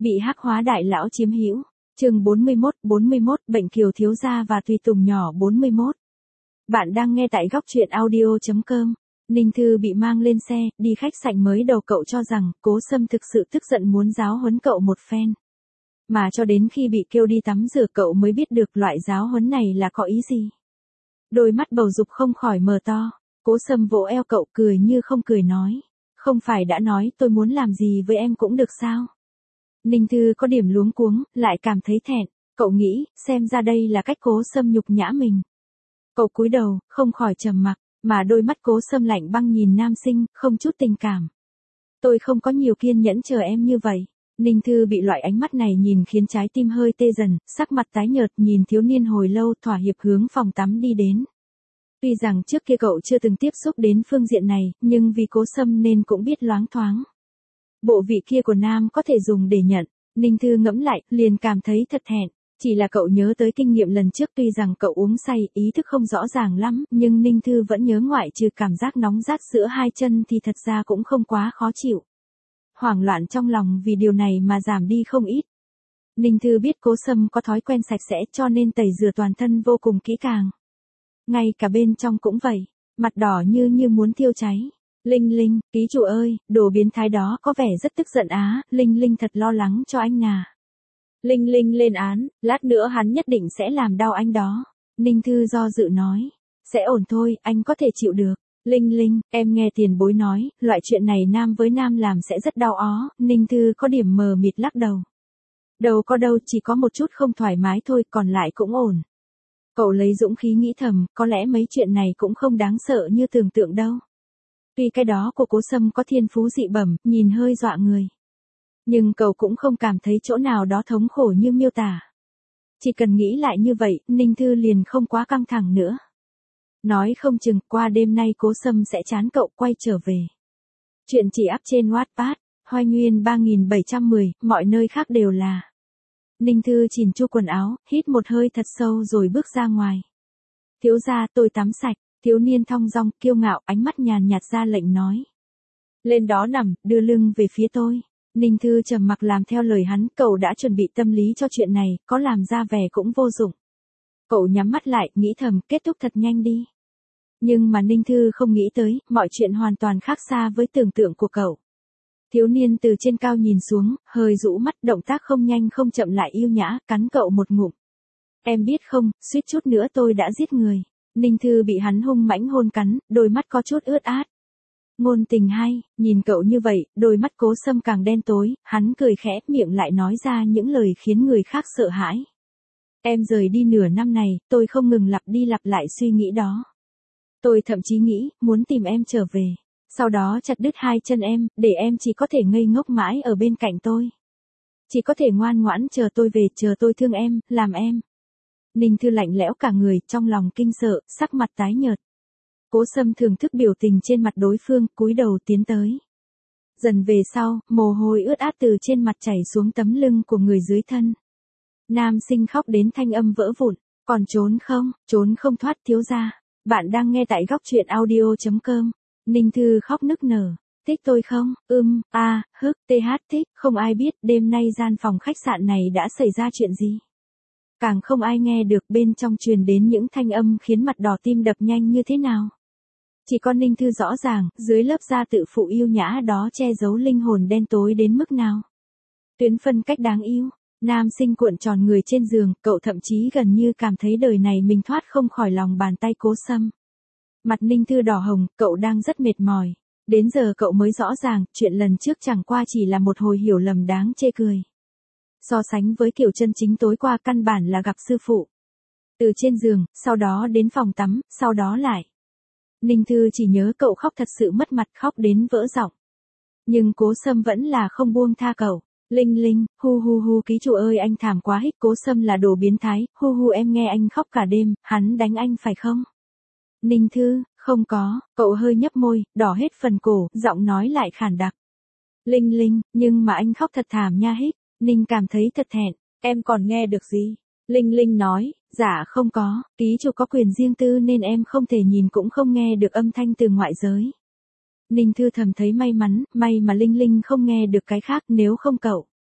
Bị hắc hóa đại lão chiếm hữu. Chương 41, bệnh Kiều thiếu gia và tùy tùng nhỏ 41. Bạn đang nghe tại góc truyện audio.com. Ninh Thư bị mang lên xe, đi khách sạn mới đầu cậu cho rằng Cố Sâm thực sự tức giận muốn giáo huấn cậu một phen. Mà cho đến khi bị kêu đi tắm rửa cậu mới biết được loại giáo huấn này là có ý gì. Đôi mắt bầu dục không khỏi mở to, Cố Sâm vỗ eo cậu cười như không cười nói. Không phải đã nói tôi muốn làm gì với em cũng được sao? Ninh Thư có điểm luống cuống, lại cảm thấy thẹn, cậu nghĩ, xem ra đây là cách Cố Sâm nhục nhã mình. Cậu cúi đầu, không khỏi trầm mặc, mà đôi mắt Cố Sâm lạnh băng nhìn nam sinh, không chút tình cảm. Tôi không có nhiều kiên nhẫn chờ em như vậy. Ninh Thư bị loại ánh mắt này nhìn khiến trái tim hơi tê dần, sắc mặt tái nhợt nhìn thiếu niên hồi lâu thỏa hiệp hướng phòng tắm đi đến. Tuy rằng trước kia cậu chưa từng tiếp xúc đến phương diện này, nhưng vì Cố Sâm nên cũng biết loáng thoáng. Bộ vị kia của nam có thể dùng để nhận, Ninh Thư ngẫm lại, liền cảm thấy thật thẹn. Chỉ là cậu nhớ tới kinh nghiệm lần trước tuy rằng cậu uống say, ý thức không rõ ràng lắm, nhưng Ninh Thư vẫn nhớ ngoại trừ cảm giác nóng rát giữa hai chân thì thật ra cũng không quá khó chịu. Hoảng loạn trong lòng vì điều này mà giảm đi không ít. Ninh Thư biết Cố Sâm có thói quen sạch sẽ cho nên tẩy rửa toàn thân vô cùng kỹ càng. Ngay cả bên trong cũng vậy, mặt đỏ như muốn thiêu cháy. Linh Linh, ký chủ ơi, đồ biến thái đó có vẻ rất tức giận á, Linh Linh thật lo lắng cho anh nà. Linh Linh lên án, lát nữa hắn nhất định sẽ làm đau anh đó. Ninh Thư do dự nói, sẽ ổn thôi, anh có thể chịu được. Linh Linh, em nghe tiền bối nói, loại chuyện này nam với nam làm sẽ rất đau ó, Ninh Thư có điểm mờ mịt lắc đầu. Đâu có đâu, chỉ có một chút không thoải mái thôi, còn lại cũng ổn. Cậu lấy dũng khí nghĩ thầm, có lẽ mấy chuyện này cũng không đáng sợ như tưởng tượng đâu. Tuy cái đó của Cố Sâm có thiên phú dị bẩm, nhìn hơi dọa người. Nhưng cậu cũng không cảm thấy chỗ nào đó thống khổ như miêu tả. Chỉ cần nghĩ lại như vậy, Ninh Thư liền không quá căng thẳng nữa. Nói không chừng qua đêm nay Cố Sâm sẽ chán cậu quay trở về. Chuyện chỉ up trên Wattpad, Hoài Nguyên 3710, mọi nơi khác đều là. Ninh Thư chỉn chu quần áo, hít một hơi thật sâu rồi bước ra ngoài. Thiếu gia, tôi tắm sạch. Thiếu niên thong dong, kiêu ngạo, ánh mắt nhàn nhạt ra lệnh nói. Lên đó nằm, đưa lưng về phía tôi. Ninh Thư trầm mặc làm theo lời hắn, cậu đã chuẩn bị tâm lý cho chuyện này, có làm ra vẻ cũng vô dụng. Cậu nhắm mắt lại, nghĩ thầm, kết thúc thật nhanh đi. Nhưng mà Ninh Thư không nghĩ tới, mọi chuyện hoàn toàn khác xa với tưởng tượng của cậu. Thiếu niên từ trên cao nhìn xuống, hơi rũ mắt, động tác không nhanh không chậm lại yêu nhã, cắn cậu một ngụm. Em biết không, suýt chút nữa tôi đã giết người. Ninh Thư bị hắn hung mãnh hôn cắn, đôi mắt có chút ướt át. Ngôn tình hay, nhìn cậu như vậy, đôi mắt Cố Sâm càng đen tối, hắn cười khẽ, miệng lại nói ra những lời khiến người khác sợ hãi. Em rời đi nửa năm này, tôi không ngừng lặp đi lặp lại suy nghĩ đó. Tôi thậm chí nghĩ, muốn tìm em trở về. Sau đó chặt đứt hai chân em, để em chỉ có thể ngây ngốc mãi ở bên cạnh tôi. Chỉ có thể ngoan ngoãn chờ tôi về, chờ tôi thương em, làm em. Ninh Thư lạnh lẽo cả người, trong lòng kinh sợ, sắc mặt tái nhợt. Cố Sâm thưởng thức biểu tình trên mặt đối phương, cúi đầu tiến tới. Dần về sau, mồ hôi ướt át từ trên mặt chảy xuống tấm lưng của người dưới thân. Nam sinh khóc đến thanh âm vỡ vụn, còn trốn không thoát thiếu gia. Bạn đang nghe tại góc truyện audio.com. Ninh Thư khóc nức nở. Thích tôi không? Thích, không ai biết đêm nay gian phòng khách sạn này đã xảy ra chuyện gì. Càng không ai nghe được bên trong truyền đến những thanh âm khiến mặt đỏ tim đập nhanh như thế nào. Chỉ có Ninh Thư rõ ràng, dưới lớp da tự phụ yêu nhã đó che giấu linh hồn đen tối đến mức nào. Tuyến phân cách đáng yêu, nam sinh cuộn tròn người trên giường, cậu thậm chí gần như cảm thấy đời này mình thoát không khỏi lòng bàn tay Cố Sâm. Mặt Ninh Thư đỏ hồng, cậu đang rất mệt mỏi. Đến giờ cậu mới rõ ràng, chuyện lần trước chẳng qua chỉ là một hồi hiểu lầm đáng chê cười. So sánh với kiểu chân chính tối qua căn bản là gặp sư phụ. Từ trên giường, sau đó đến phòng tắm, sau đó lại. Ninh Thư chỉ nhớ cậu khóc thật sự mất mặt, khóc đến vỡ giọng. Nhưng Cố Sâm vẫn là không buông tha cậu. Linh Linh, hu ký chủ ơi anh thảm quá hích, Cố Sâm là đồ biến thái, hu em nghe anh khóc cả đêm, hắn đánh anh phải không? Ninh Thư, không có, cậu hơi nhấp môi, đỏ hết phần cổ, giọng nói lại khàn đặc. Linh Linh, nhưng mà anh khóc thật thảm nha hích. Ninh cảm thấy thật thẹn, em còn nghe được gì? Linh Linh nói, dạ không có, ký chủ có quyền riêng tư nên em không thể nhìn cũng không nghe được âm thanh từ ngoại giới. Ninh Thư thầm thấy may mắn, may mà Linh Linh không nghe được cái khác, nếu không cậu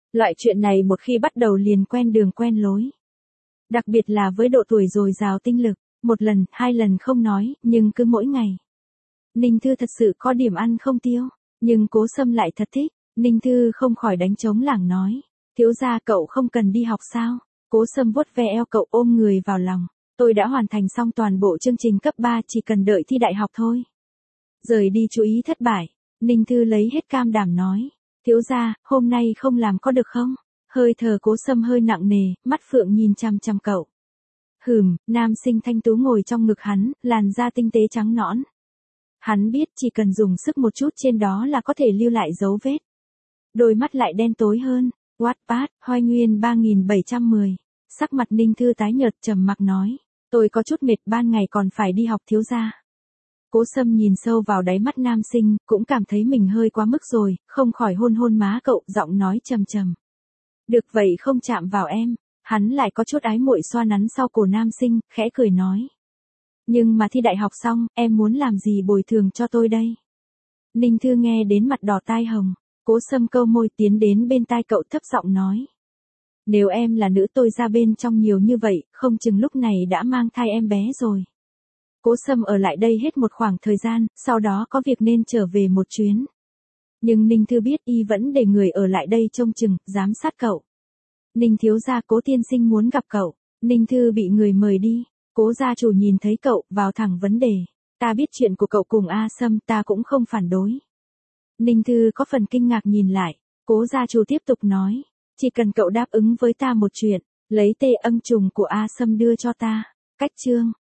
Loại chuyện này một khi bắt đầu liền quen đường quen lối. Đặc biệt là với độ tuổi dồi dào tinh lực, một lần, hai lần không nói, nhưng cứ mỗi ngày. Ninh Thư thật sự có điểm ăn không tiêu, nhưng Cố Sâm lại thật thích. Ninh Thư không khỏi đánh trống lảng nói, thiếu gia cậu không cần đi học sao? Cố Sâm vuốt ve eo cậu ôm người vào lòng, tôi đã hoàn thành xong toàn bộ chương trình cấp 3, chỉ cần đợi thi đại học thôi. Rời đi chú ý thất bại, Ninh Thư lấy hết cam đảm nói, thiếu gia, hôm nay không làm có được không? Hơi thở Cố Sâm hơi nặng nề, mắt phượng nhìn chăm chăm cậu. Nam sinh thanh tú ngồi trong ngực hắn, làn da tinh tế trắng nõn. Hắn biết chỉ cần dùng sức một chút trên đó là có thể lưu lại dấu vết. Đôi mắt lại đen tối hơn. Wattpad, Hoài Nguyên 3710. Sắc mặt Ninh Thư tái nhợt trầm mặc nói. Tôi có chút mệt, ban ngày còn phải đi học thiếu gia. Cố Sâm nhìn sâu vào đáy mắt nam sinh, cũng cảm thấy mình hơi quá mức rồi, không khỏi hôn hôn má cậu, giọng nói trầm trầm. Được vậy không chạm vào em. Hắn lại có chút ái muội xoa nắn sau cổ nam sinh, khẽ cười nói. Nhưng mà thi đại học xong, em muốn làm gì bồi thường cho tôi đây? Ninh Thư nghe đến mặt đỏ tai hồng. Cố Sâm câu môi tiến đến bên tai cậu thấp giọng nói. Nếu em là nữ tôi ra bên trong nhiều như vậy, không chừng lúc này đã mang thai em bé rồi. Cố Sâm ở lại đây hết một khoảng thời gian, sau đó có việc nên trở về một chuyến. Nhưng Ninh Thư biết y vẫn để người ở lại đây trông chừng, giám sát cậu. Ninh thiếu gia, Cố tiên sinh muốn gặp cậu. Ninh Thư bị người mời đi. Cố gia chủ nhìn thấy cậu, vào thẳng vấn đề. Ta biết chuyện của cậu cùng A Sâm, ta cũng không phản đối. Ninh Thư có phần kinh ngạc nhìn lại. Cố gia chủ tiếp tục nói. Chỉ cần cậu đáp ứng với ta một chuyện, lấy tê âm trùng của A Sâm đưa cho ta. Cách chương.